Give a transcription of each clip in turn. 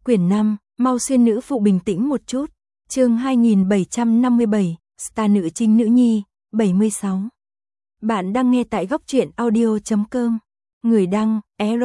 Quyển 5, mau xuyên nữ phụ bình tĩnh một chút. Chương 2757, Star nữ chính nữ nhi, 76. Bạn đang nghe tại góc truyện audio.com. Người đăng,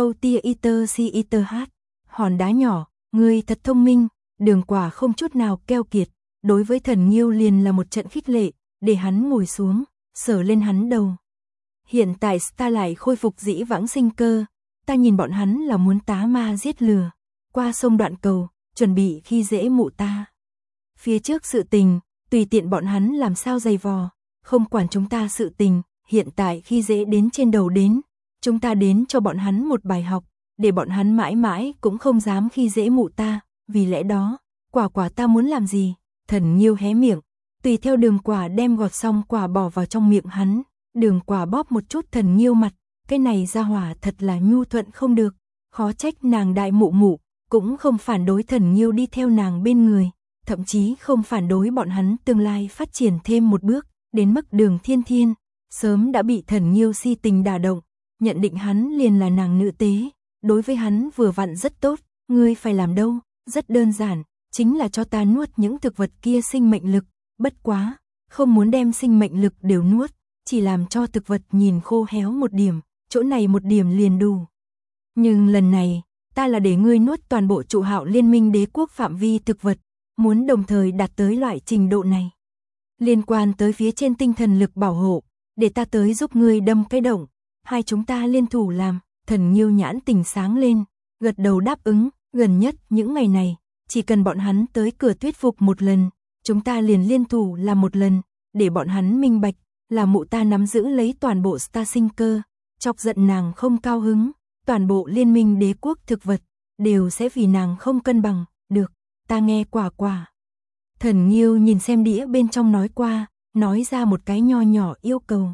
Erotiater. Hòn đá nhỏ, người thật thông minh. Đường Quả không chút nào keo kiệt, đối với Thần Nghiêu liền là một trận khích lệ, để hắn ngồi xuống, sờ lên hắn đầu. Hiện tại ta lại khôi phục dĩ vãng sinh cơ, ta nhìn bọn hắn là muốn tá ma giết lừa, qua sông đoạn cầu, chuẩn bị khi dễ mụ ta. Phía trước sự tình, tùy tiện bọn hắn làm sao dày vò, không quản chúng ta sự tình, hiện tại khi dễ đến trên đầu đến, chúng ta đến cho bọn hắn một bài học, để bọn hắn mãi mãi cũng không dám khi dễ mụ ta, vì lẽ đó, quả ta muốn làm gì? Thần Nghiêu hé miệng, tùy theo Đường Quả đem gọt xong quả bỏ vào trong miệng hắn, Đường Quả bóp một chút Thần Nghiêu mặt, cái này ra hỏa thật là nhu thuận không được, khó trách nàng đại mụ mụ, cũng không phản đối Thần Nghiêu đi theo nàng bên người, thậm chí không phản đối bọn hắn tương lai phát triển thêm một bước, đến mức Đường Thiên Thiên, sớm đã bị Thần Nghiêu si tình đả động, nhận định hắn liền là nàng nữ tế, đối với hắn vừa vặn rất tốt, ngươi phải làm đâu, rất đơn giản, chính là cho ta nuốt những thực vật kia sinh mệnh lực, bất quá, không muốn đem sinh mệnh lực đều nuốt, chỉ làm cho thực vật nhìn khô héo một điểm, chỗ này một điểm liền đủ. Nhưng lần này, ta là để ngươi nuốt toàn bộ trụ hạo liên minh đế quốc phạm vi thực vật, muốn đồng thời đạt tới loại trình độ này. Liên quan tới phía trên tinh thần lực bảo hộ, để ta tới giúp ngươi đâm cái động, hai chúng ta liên thủ làm. Thần Nghiêu nhãn tình sáng lên, gật đầu đáp ứng, gần nhất những ngày này, chỉ cần bọn hắn tới cửa thuyết phục một lần, chúng ta liền liên thủ làm một lần, để bọn hắn minh bạch, là mụ ta nắm giữ lấy toàn bộ Star sinh cơ, chọc giận nàng không cao hứng, toàn bộ liên minh đế quốc thực vật, đều sẽ vì nàng không cân bằng, được, ta nghe Quả. Thần Nghiêu nhìn xem đĩa bên trong nói qua, nói ra một cái nho nhỏ yêu cầu.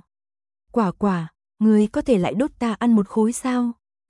Quả, ngươi có thể lại đốt ta ăn một khối sao?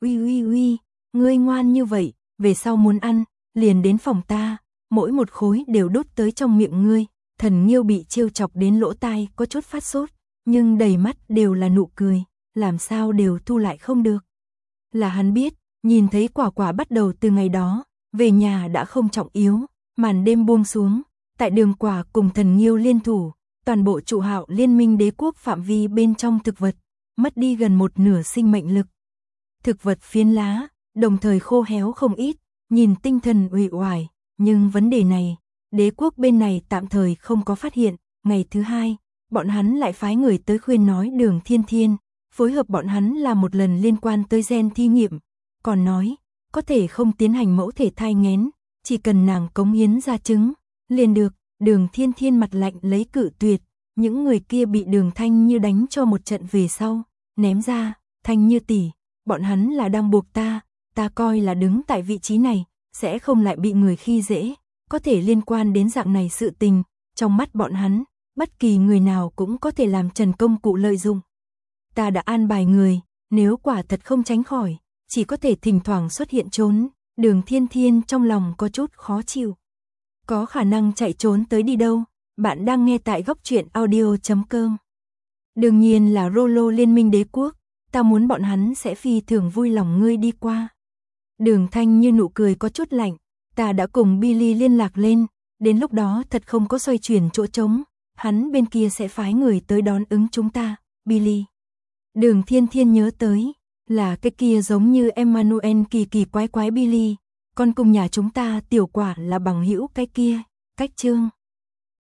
Uy, ngươi ngoan như vậy, về sau muốn ăn, liền đến phòng ta, mỗi một khối đều đốt tới trong miệng ngươi. Thần Nghiêu bị trêu chọc đến lỗ tai có chút phát sốt, nhưng đầy mắt đều là nụ cười, làm sao đều thu lại không được. Là hắn biết, nhìn thấy Quả bắt đầu từ ngày đó, về nhà đã không trọng yếu, màn đêm buông xuống, tại Đường Quả cùng Thần Nghiêu liên thủ, toàn bộ trụ hạo liên minh đế quốc phạm vi bên trong thực vật, mất đi gần một nửa sinh mệnh lực. Thực vật phiến lá, đồng thời khô héo không ít, nhìn tinh thần uể oải, nhưng vấn đề này, đế quốc bên này tạm thời không có phát hiện, ngày thứ hai, bọn hắn lại phái người tới khuyên nói Đường Thiên Thiên, phối hợp bọn hắn làm một lần liên quan tới gen thí nghiệm, còn nói, có thể không tiến hành mẫu thể thai nghén, chỉ cần nàng cống hiến ra trứng, liền được. Đường Thiên Thiên mặt lạnh lấy cự tuyệt, những người kia bị Đường Thanh Như đánh cho một trận về sau, ném ra, Thanh Như tỷ, bọn hắn là đang buộc ta coi là đứng tại vị trí này, sẽ không lại bị người khi dễ, có thể liên quan đến dạng này sự tình, trong mắt bọn hắn, bất kỳ người nào cũng có thể làm trần công cụ lợi dụng. Ta đã an bài người, nếu quả thật không tránh khỏi, chỉ có thể thỉnh thoảng xuất hiện trốn, Đường Thiên Thiên trong lòng có chút khó chịu. Có khả năng chạy trốn tới đi đâu, bạn đang nghe tại góc truyện audio.com. Đương nhiên là Rolo liên minh đế quốc, ta muốn bọn hắn sẽ phi thường vui lòng ngươi đi qua. Đường Thanh Như nụ cười có chút lạnh, ta đã cùng Billy liên lạc lên, đến lúc đó thật không có xoay chuyển chỗ trống, hắn bên kia sẽ phái người tới đón ứng chúng ta, Billy. Đường Thiên Thiên nhớ tới, là cái kia giống như Emmanuel kỳ quái Billy, con cùng nhà chúng ta tiểu Quả là bằng hữu cái kia, cách Trương.